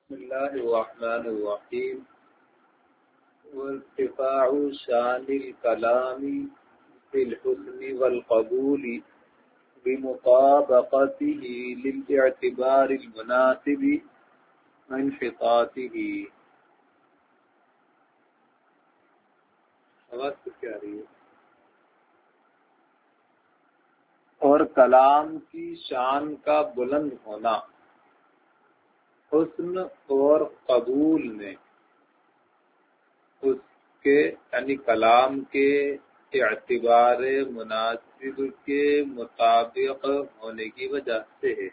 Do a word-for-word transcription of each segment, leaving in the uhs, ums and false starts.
بسم الله الرحمن الرحيم. وارتفاع شان الكلام في الحسن والقبول بمطابقته للاعتبار المناسب وانحطاطه. آواز کیا رہی ہے؟ اور کلام کی شان کا بلند ہونا حسن اور قبول میں اس کے یعنی کلام کے اعتبار مناسب کے مطابق ہونے کی وجہ سے ہے.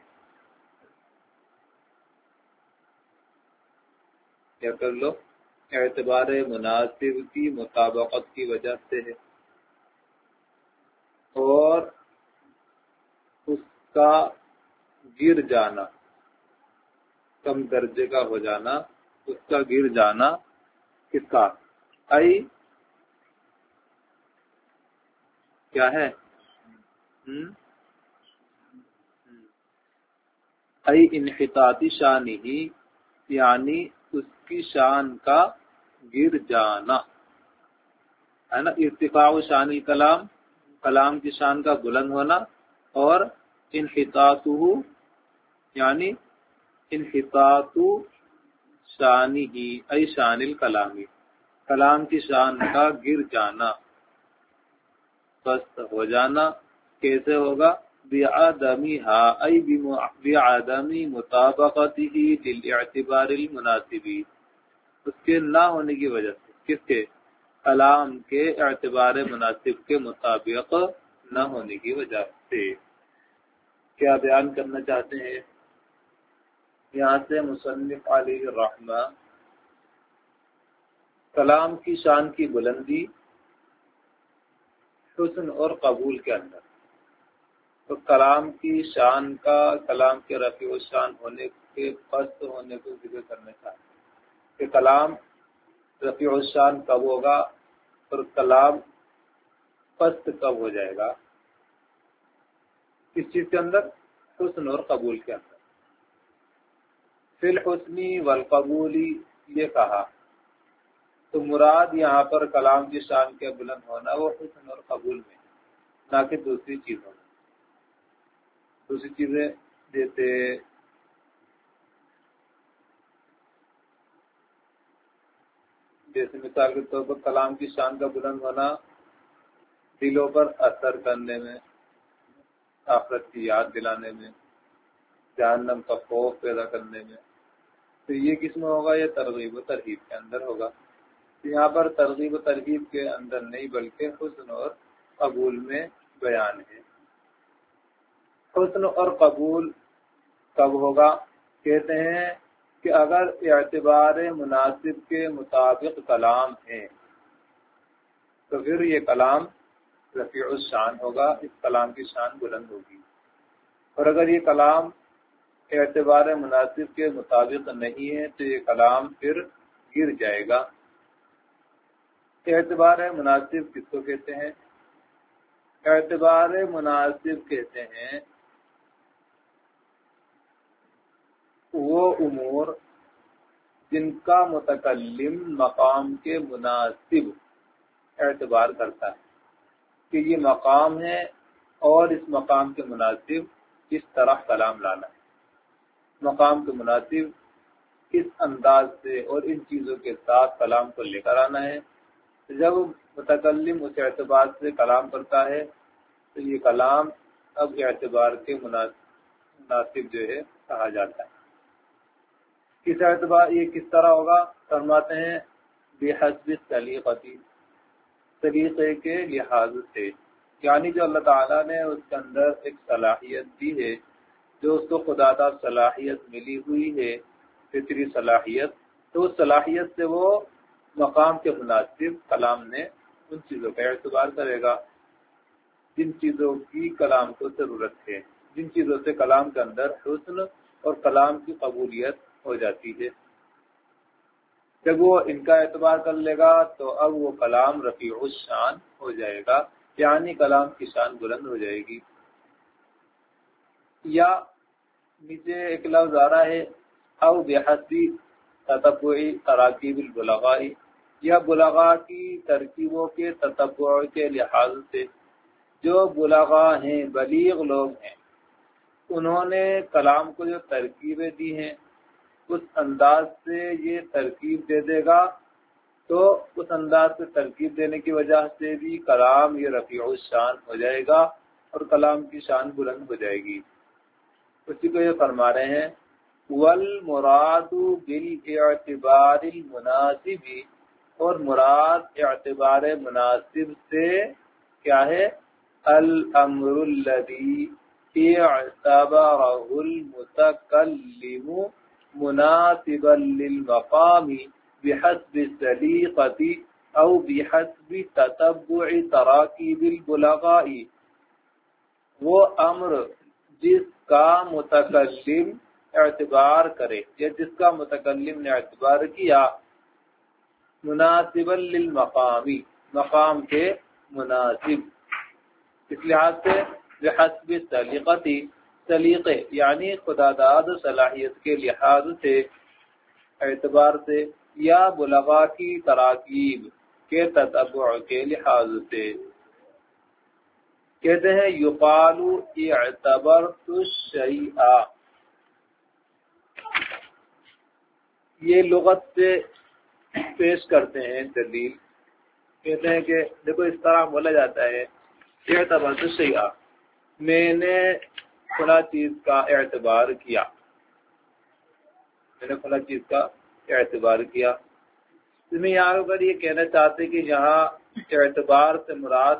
کیا کر لو؟ اعتبار مناسب کی مطابقت کی وجہ سے ہے اور اس کا گر جانا کم درجے کا ہو جانا اس کا گر جانا کس کا ای کیا ہے ای انحطاطی شان ہی یعنی اس کی شان کا گر جانا ہے نا. ارتفاع شان الکلام کلام کی شان کا بلند ہونا اور انحطاطہ یعنی انحطاط شانی ہی ای شان الکلامی کلام کی شان کا گر جانا پست ہو جانا. کیسے ہوگا؟ بعدمھا ای بعدم مطابقته للاعتبار المناسب اس کے نہ ہونے کی وجہ سے. کس کے؟ کلام کے اعتبار مناسب کے مطابق نہ ہونے کی وجہ سے. کیا بیان کرنا چاہتے ہیں یہاں سے مصنف علیہ الرحمہ؟ کلام کی شان کی بلندی حسن اور قبول کے اندر. تو کلام کی شان کا کلام کے رفیع الشان ہونے کے پست ہونے کو ذکر کرنا چاہتے ہیں کہ کلام رفیع الشان کب ہوگا اور کلام پست کب ہو جائے گا. کس چیز کے اندر؟ حسن اور قبول کے اندر. فی الحسن والقبولی یہ کہا تو مراد یہاں پر کلام کی شان کے بلند ہونا وہ حسن اور قبول میں نہ کہ دوسری چیزوں میں. دوسری چیزیں جیسے جیسے مثال کے طور پر کلام کی شان کا بلند ہونا دلوں پر اثر کرنے میں، آخرت کی یاد دلانے میں، جہنم کا خوف پیدا کرنے میں. تو یہ کس میں ہوگا؟ یہ ترغیب و ترہیب کے اندر ہوگا. یہاں پر ترغیب و ترہیب کے اندر نہیں بلکہ حسن اور قبول میں بیان ہے. حسن اور قبول کب ہوگا؟ کہتے ہیں کہ اگر اعتبار مناسب کے مطابق کلام ہے تو پھر یہ کلام رفیع الشان ہوگا، اس کلام کی شان بلند ہوگی. اور اگر یہ کلام اعتبار مناسب کے مطابق نہیں ہے تو یہ کلام پھر گر جائے گا. اعتبار مناسب کس کو کہتے ہیں؟ اعتبار مناسب کہتے ہیں وہ امور جن کا متکلم مقام کے مناسب اعتبار کرتا ہے کہ یہ مقام ہے اور اس مقام کے مناسب کس طرح کلام لانا ہے، مقام کے مناسب کس انداز سے اور ان چیزوں کے ساتھ کلام کو لے کر آنا ہے. جب متکلم اس اعتبار سے کلام کرتا ہے تو یہ کلام اب اعتبار کے مناسب جو ہے کہا جاتا ہے. کس اعتبار یہ کس طرح ہوگا؟ فرماتے ہیں بحسب السلیقتی طریقے کے لحاظ سے، یعنی جو اللہ تعالیٰ نے اس کے اندر ایک صلاحیت دی ہے، جو اس کو خدا تعالیٰ صلاحیت ملی ہوئی ہے، فطری صلاحیت، تو اس صلاحیت سے وہ مقام کے مناسب کلام نے ان چیزوں کا اعتبار کرے گا جن چیزوں کی کلام کو ضرورت ہے، جن چیزوں سے کلام کے اندر حسن اور کلام کی قبولیت ہو جاتی ہے. جب وہ ان کا اعتبار کر لے گا تو اب وہ کلام رفیع الشان ہو جائے گا، یعنی کلام کی شان بلند ہو جائے گی. یا نیچے ایک لفظ آ رہا ہے او بحسب تتبع تراکیب البلغاء، یا بلغاء کی ترکیبوں کے تتبع کے لحاظ سے. جو بلغاء ہیں، بلیغ لوگ ہیں، انہوں نے کلام کو جو ترکیبیں دی ہیں اس انداز سے یہ ترکیب دے دے گا، تو اس انداز سے ترکیب دینے کی وجہ سے بھی کلام یہ رفیع الشان ہو جائے گا اور کلام کی شان بلند ہو جائے گی. اسی کو یہ فرما رہے ہیں والمراد بالاعتبار المناسب، اور مراد اعتبار مناسب سے کیا ہے؟ الامر الذي اعتبره المتکلم مناسبا للمقام بحسب السلیقة او بحسب تتبع تراکیب البلغاء. وہ امر جس کا متکلم اعتبار کرے یا جس کا متکلم نے اعتبار کیا، مناسبا للمقامی، مقام کے مناسب، اس لحاظ سے بحسب سلیقتی، سلیقے یعنی خدا داد صلاحیت کے لحاظ سے، اعتبار سے، یا بلغاء کی تراکیب کے تتبع کے لحاظ سے. کہتے ہیں یقال اعتبرت الشیء، یہ لغت سے پیش کرتے ہیں دلیل. کہتے ہیں کہ دیکھو اس طرح بولا جاتا ہے اعتبرت الشیء، میں نے فلاں چیز کا اعتبار کیا، میں نے فلاں چیز کا اعتبار کیا. اس میں یہاں پر یہ کہنا چاہتے کہ یہاں اعتبار سے مراد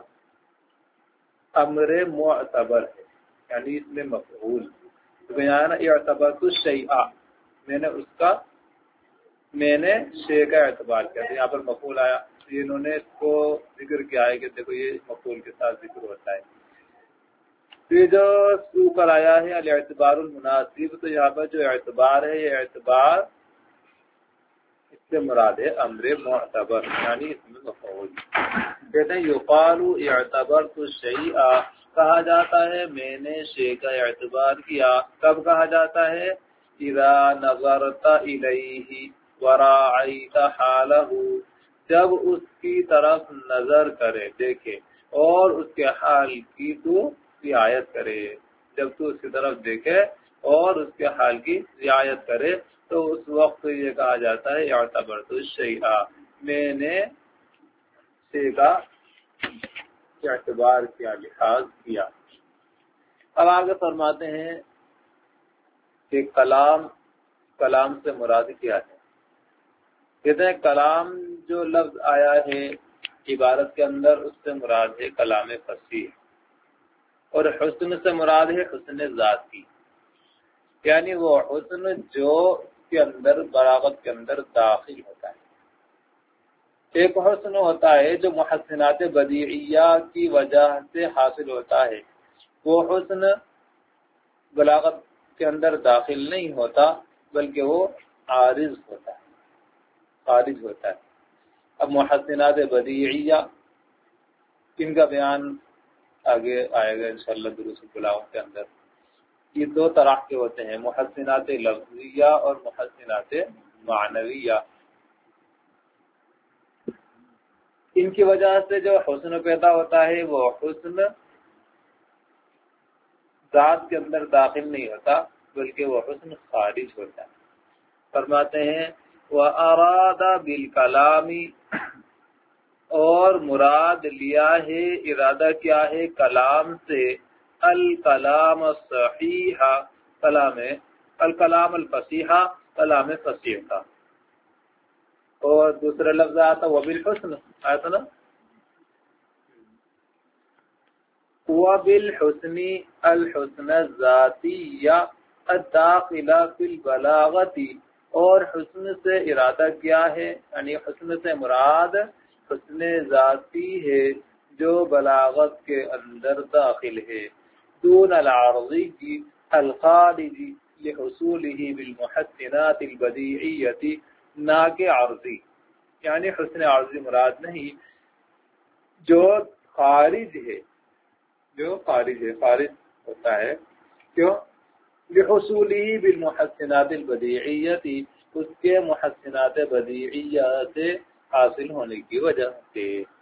امر معتبر ہے، یعنی اس میں مفعول. تو یہاں نا اعتبرت الشیء، میں نے اس کا، میں نے شے کا اعتبار کیا. یہاں پر مفعول آیا، انہوں نے اس کو ذکر کیا ہے کہ دیکھو یہ مفعول کے ساتھ ذکر ہوتا ہے. پھر جو سو کر آیا ہے الاعتبار المناسب، تو یہاں پر جو اعتبار ہے یہ اعتبار اس سے مراد ہے امر معتبر، یعنی اس میں مفعول. کہتے ہیں یقال اعتبرت الشیء، کہا جاتا ہے میں نے شے کا اعتبار کیا. کب کہا جاتا ہے؟ اذا نظرت الیہ وراعیت حالہ، جب اس کی طرف نظر کرے، دیکھے، اور اس کے حال کی تو رعایت کرے. جب تو اس کی طرف دیکھے اور اس کے حال کی رعایت کرے تو اس وقت یہ کہا جاتا ہے اعتبرت الشیء، میں نے شے کا اعتبار کیا، لحاظ کیا. اب آگے فرماتے ہیں کہ کلام، کلام سے مراد کیا ہے. کہتے ہیں کلام جو لفظ آیا ہے عبارت کے اندر، اس سے مراد ہے کلام فصیح، اور حسن سے مراد ہے حسن ذاتی، یعنی وہ حسن جو کے اندر، بلاغت کے اندر داخل ہوتا ہے. ایک حسن ہوتا ہے جو محسنات بدیعیہ کی وجہ سے حاصل ہوتا ہے، وہ حسن بلاغت کے اندر داخل نہیں ہوتا بلکہ وہ عارض ہوتا ہے، خارج ہوتا ہے. اب محسنات بدیعیہ ان کا بیان آگے آئے گا انشاءاللہ دروس البلاغہ کے اندر. یہ دو طرح کے ہوتے ہیں، محسنات لفظیہ اور محسنات معنویہ. ان کی وجہ سے جو حسن پیدا ہوتا ہے وہ حسن ذات کے اندر داخل نہیں ہوتا بلکہ وہ حسن خارج ہوتا ہے. فرماتے ہیں وَأَرَادَ بِالْكَلَامِ، اور مراد لیا ہے، ارادہ کیا ہے کلام سے، الکلام الصحیح، کلام الکلام الفصیح، کلام فصیح کا. اور دوسرا لفظ آتا وبالحسن، آیا تھا نا، وبالحسن الحسن الذاتی الداخلہ فی البلاغت، اور حسن سے ارادہ کیا ہے، یعنی حسن سے مراد حسن ذاتی ہے جو بلاغت کے اندر داخل ہے، دون العرضی الخارجی لحصولہ بالمحسنات البدیعیۃ، نہ کہ عرضی، یعنی حسن عرضی مراد نہیں، جو خارج ہے، جو خارج ہے، خارج ہوتا ہے. کیوں؟ لحصوله بالمحسنات البدیعیتی، اس کے محسنات بدیعیہ سے حاصل ہونے کی وجہ سے۔